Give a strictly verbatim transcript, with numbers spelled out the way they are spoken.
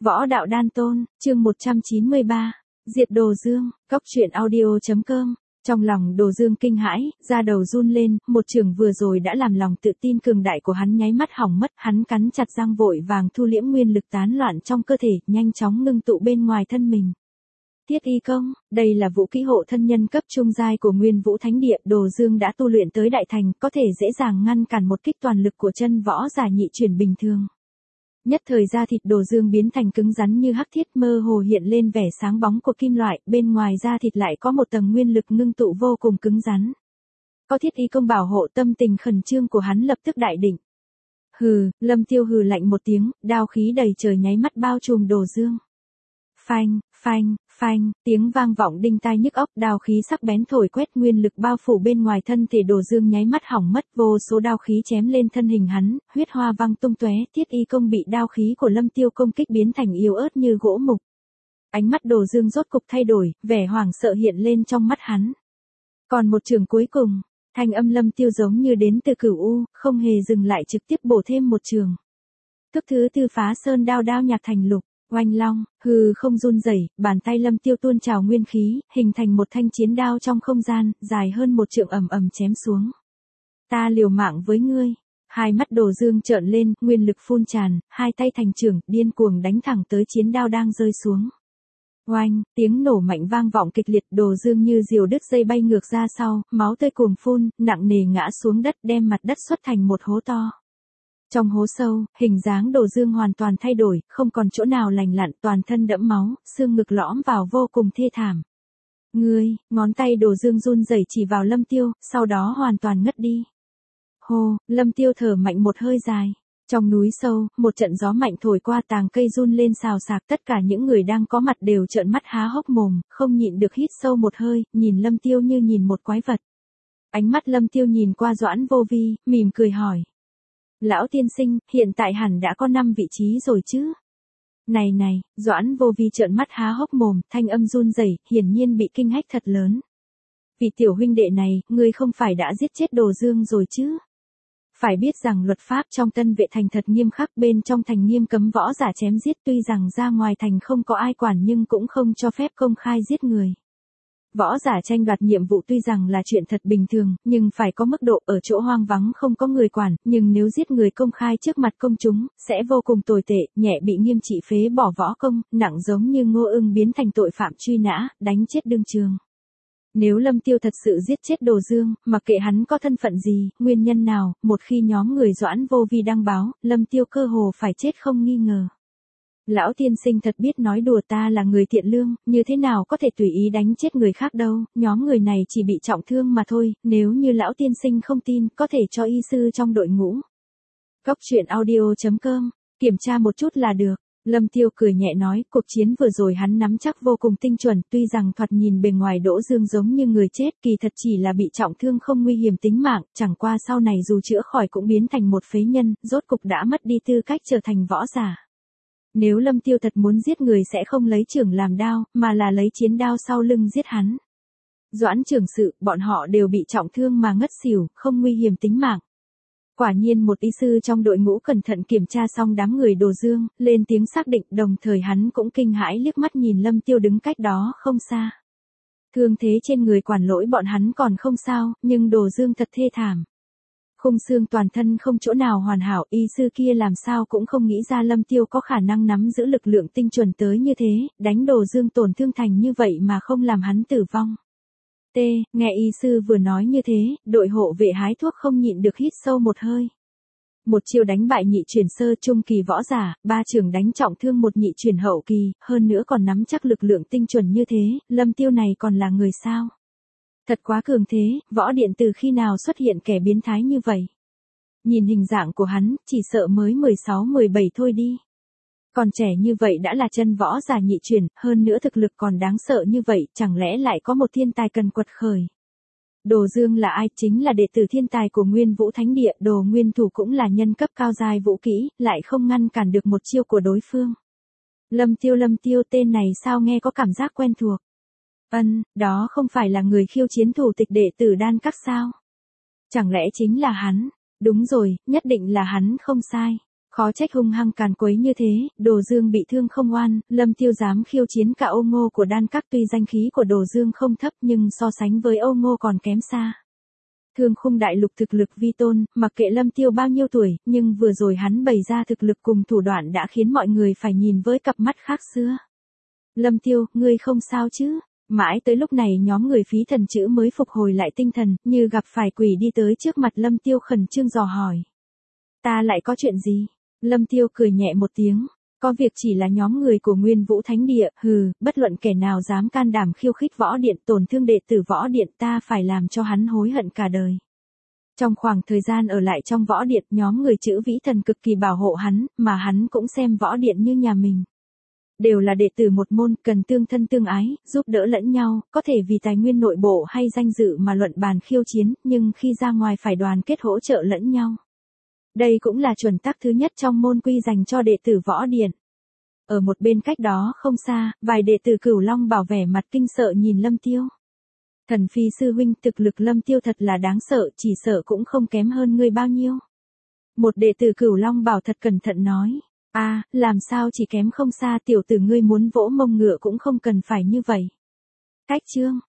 Võ đạo đan tôn, chương một trăm chín mươi ba, diệt Đồ Dương, cốc truyện audio chấm com. Trong lòng Đồ Dương kinh hãi, da đầu run lên, một trường vừa rồi đã làm lòng tự tin cường đại của hắn nháy mắt hỏng mất, hắn cắn chặt răng vội vàng thu liễm nguyên lực tán loạn trong cơ thể, nhanh chóng ngưng tụ bên ngoài thân mình. Tiết y công, đây là vũ kỹ hộ thân nhân cấp trung giai của Nguyên Vũ Thánh Địa, Đồ Dương đã tu luyện tới đại thành, có thể dễ dàng ngăn cản một kích toàn lực của chân võ giả nhị chuyển bình thường. Nhất thời da thịt Đồ Dương biến thành cứng rắn như hắc thiết, mơ hồ hiện lên vẻ sáng bóng của kim loại, bên ngoài da thịt lại có một tầng nguyên lực ngưng tụ vô cùng cứng rắn. Có thiết y công bảo hộ, tâm tình khẩn trương của hắn lập tức đại định. Hừ, Lâm Tiêu hừ lạnh một tiếng, đao khí đầy trời nháy mắt bao trùm Đồ Dương. Phanh, phanh, phanh, tiếng vang vọng đinh tai nhức óc, đao khí sắc bén thổi quét, nguyên lực bao phủ bên ngoài thân thể Đồ Dương nháy mắt hỏng mất, vô số đao khí chém lên thân hình hắn, huyết hoa văng tung tóe, Thiết y công bị đao khí của Lâm Tiêu công kích biến thành yếu ớt như gỗ mục. Ánh mắt Đồ Dương rốt cục thay đổi, vẻ hoảng sợ hiện lên trong mắt hắn. Còn một trường cuối cùng, thanh âm Lâm Tiêu giống như đến từ cửu u, không hề dừng lại trực tiếp bổ thêm một trường. Thức thứ tư phá sơn đao, đao nhạc thành lục. Oanh long, hừ không run rẩy, bàn tay Lâm Tiêu tuôn trào nguyên khí, hình thành một thanh chiến đao trong không gian, dài hơn một trượng ầm ầm chém xuống. Ta liều mạng với ngươi. Hai mắt Đồ Dương trợn lên, nguyên lực phun tràn, hai tay thành chưởng, điên cuồng đánh thẳng tới chiến đao đang rơi xuống. Oanh, tiếng nổ mạnh vang vọng kịch liệt, Đồ Dương như diều đứt dây bay ngược ra sau, máu tươi cuồng phun, nặng nề ngã xuống đất, đem mặt đất xuất thành một hố to. Trong hố sâu, hình dáng Đồ Dương hoàn toàn thay đổi, không còn chỗ nào lành lặn, toàn thân đẫm máu, xương ngực lõm vào vô cùng thê thảm. Ngươi, ngón tay Đồ Dương run rẩy chỉ vào Lâm Tiêu, sau đó hoàn toàn ngất đi. Hô, Lâm Tiêu thở mạnh một hơi dài. Trong núi sâu, một trận gió mạnh thổi qua, tàng cây run lên xào xạc, tất cả những người đang có mặt đều trợn mắt há hốc mồm, không nhịn được hít sâu một hơi, nhìn Lâm Tiêu như nhìn một quái vật. Ánh mắt Lâm Tiêu nhìn qua Doãn Vô Vi, mỉm cười hỏi. Lão tiên sinh, hiện tại hẳn đã có năm vị trí rồi chứ? Này này, Doãn Vô Vi trợn mắt há hốc mồm, thanh âm run rẩy, hiển nhiên bị kinh hách thật lớn. Vì tiểu huynh đệ này, ngươi không phải đã giết chết Đồ Dương rồi chứ? Phải biết rằng luật pháp trong Tân Vệ thành thật nghiêm khắc, bên trong thành nghiêm cấm võ giả chém giết, tuy rằng ra ngoài thành không có ai quản nhưng cũng không cho phép công khai giết người. Võ giả tranh đoạt nhiệm vụ tuy rằng là chuyện thật bình thường, nhưng phải có mức độ, ở chỗ hoang vắng không có người quản, nhưng nếu giết người công khai trước mặt công chúng, sẽ vô cùng tồi tệ, nhẹ bị nghiêm trị phế bỏ võ công, nặng giống như Ngô Ưng biến thành tội phạm truy nã, đánh chết đương trường. Nếu Lâm Tiêu thật sự giết chết Đồ Dương, mặc kệ hắn có thân phận gì, nguyên nhân nào, một khi nhóm người Doãn Vô Vi đăng báo, Lâm Tiêu cơ hồ phải chết không nghi ngờ. Lão tiên sinh thật biết nói đùa, ta là người thiện lương, như thế nào có thể tùy ý đánh chết người khác đâu, nhóm người này chỉ bị trọng thương mà thôi, nếu như lão tiên sinh không tin, có thể cho y sư trong đội ngũ. Cốc truyện audio chấm com, kiểm tra một chút là được. Lâm Tiêu cười nhẹ nói, cuộc chiến vừa rồi hắn nắm chắc vô cùng tinh chuẩn, tuy rằng thoạt nhìn bề ngoài Đỗ Dương giống như người chết, kỳ thật chỉ là bị trọng thương không nguy hiểm tính mạng, chẳng qua sau này dù chữa khỏi cũng biến thành một phế nhân, rốt cục đã mất đi tư cách trở thành võ giả. Nếu Lâm Tiêu thật muốn giết người sẽ không lấy chưởng làm đao, mà là lấy chiến đao sau lưng giết hắn. Doãn trưởng sự, bọn họ đều bị trọng thương mà ngất xỉu, không nguy hiểm tính mạng. Quả nhiên một y sư trong đội ngũ cẩn thận kiểm tra xong đám người Đồ Dương, lên tiếng xác định, đồng thời hắn cũng kinh hãi liếc mắt nhìn Lâm Tiêu đứng cách đó không xa. Thương thế trên người quản lỗi bọn hắn còn không sao, nhưng Đồ Dương thật thê thảm. Khung xương toàn thân không chỗ nào hoàn hảo, y sư kia làm sao cũng không nghĩ ra Lâm Tiêu có khả năng nắm giữ lực lượng tinh chuẩn tới như thế, đánh Đồ Dương tổn thương thành như vậy mà không làm hắn tử vong. T, nghe y sư vừa nói như thế, đội hộ vệ hái thuốc không nhịn được hít sâu một hơi. Một chiêu đánh bại nhị chuyển sơ trung kỳ võ giả, ba trường đánh trọng thương một nhị chuyển hậu kỳ, hơn nữa còn nắm chắc lực lượng tinh chuẩn như thế, Lâm Tiêu này còn là người sao? Thật quá cường thế, võ điện từ khi nào xuất hiện kẻ biến thái như vậy? Nhìn hình dạng của hắn, chỉ sợ mới mười sáu mười bảy thôi đi. Còn trẻ như vậy đã là chân võ giả nhị chuyển, hơn nữa thực lực còn đáng sợ như vậy, chẳng lẽ lại có một thiên tài cần quật khởi? Đồ Dương là ai? Chính là đệ tử thiên tài của Nguyên Vũ Thánh Địa, Đồ Nguyên Thủ cũng là nhân cấp cao giai vũ kỹ, lại không ngăn cản được một chiêu của đối phương. Lâm Tiêu Lâm Tiêu tên này sao nghe có cảm giác quen thuộc. Ân, đó không phải là người khiêu chiến thủ tịch đệ tử Đan Các sao? Chẳng lẽ chính là hắn? Đúng rồi, nhất định là hắn không sai. Khó trách hung hăng càn quấy như thế, Đồ Dương bị thương không oan, Lâm Tiêu dám khiêu chiến cả Ô Ngô của đan các, tuy danh khí của Đồ Dương không thấp nhưng so sánh với Ô Ngô còn kém xa. Thương khung đại lục thực lực vi tôn, mặc kệ Lâm Tiêu bao nhiêu tuổi, nhưng vừa rồi hắn bày ra thực lực cùng thủ đoạn đã khiến mọi người phải nhìn với cặp mắt khác xưa. Lâm Tiêu, ngươi không sao chứ? Mãi tới lúc này nhóm người Phí Thần Chữ mới phục hồi lại tinh thần, như gặp phải quỷ đi tới trước mặt Lâm Tiêu khẩn trương dò hỏi. Ta lại có chuyện gì? Lâm Tiêu cười nhẹ một tiếng. Có việc chỉ là nhóm người của Nguyên Vũ Thánh Địa, hừ, bất luận kẻ nào dám can đảm khiêu khích võ điện, tổn thương đệ tử võ điện, ta phải làm cho hắn hối hận cả đời. Trong khoảng thời gian ở lại trong võ điện, nhóm người Chữ Vĩ Thần cực kỳ bảo hộ hắn, mà hắn cũng xem võ điện như nhà mình. Đều là đệ tử một môn, cần tương thân tương ái, giúp đỡ lẫn nhau, có thể vì tài nguyên nội bộ hay danh dự mà luận bàn khiêu chiến, nhưng khi ra ngoài phải đoàn kết hỗ trợ lẫn nhau. Đây cũng là chuẩn tắc thứ nhất trong môn quy dành cho đệ tử võ điện. Ở một bên cách đó không xa, vài đệ tử Cửu Long Bảo vẻ mặt kinh sợ nhìn Lâm Tiêu. Thần Phi sư huynh, thực lực Lâm Tiêu thật là đáng sợ, chỉ sợ cũng không kém hơn ngươi bao nhiêu. Một đệ tử Cửu Long Bảo thật cẩn thận nói. A, à, làm sao chỉ kém không xa, tiểu tử ngươi muốn vỗ mông ngựa cũng không cần phải như vậy. Cách chương,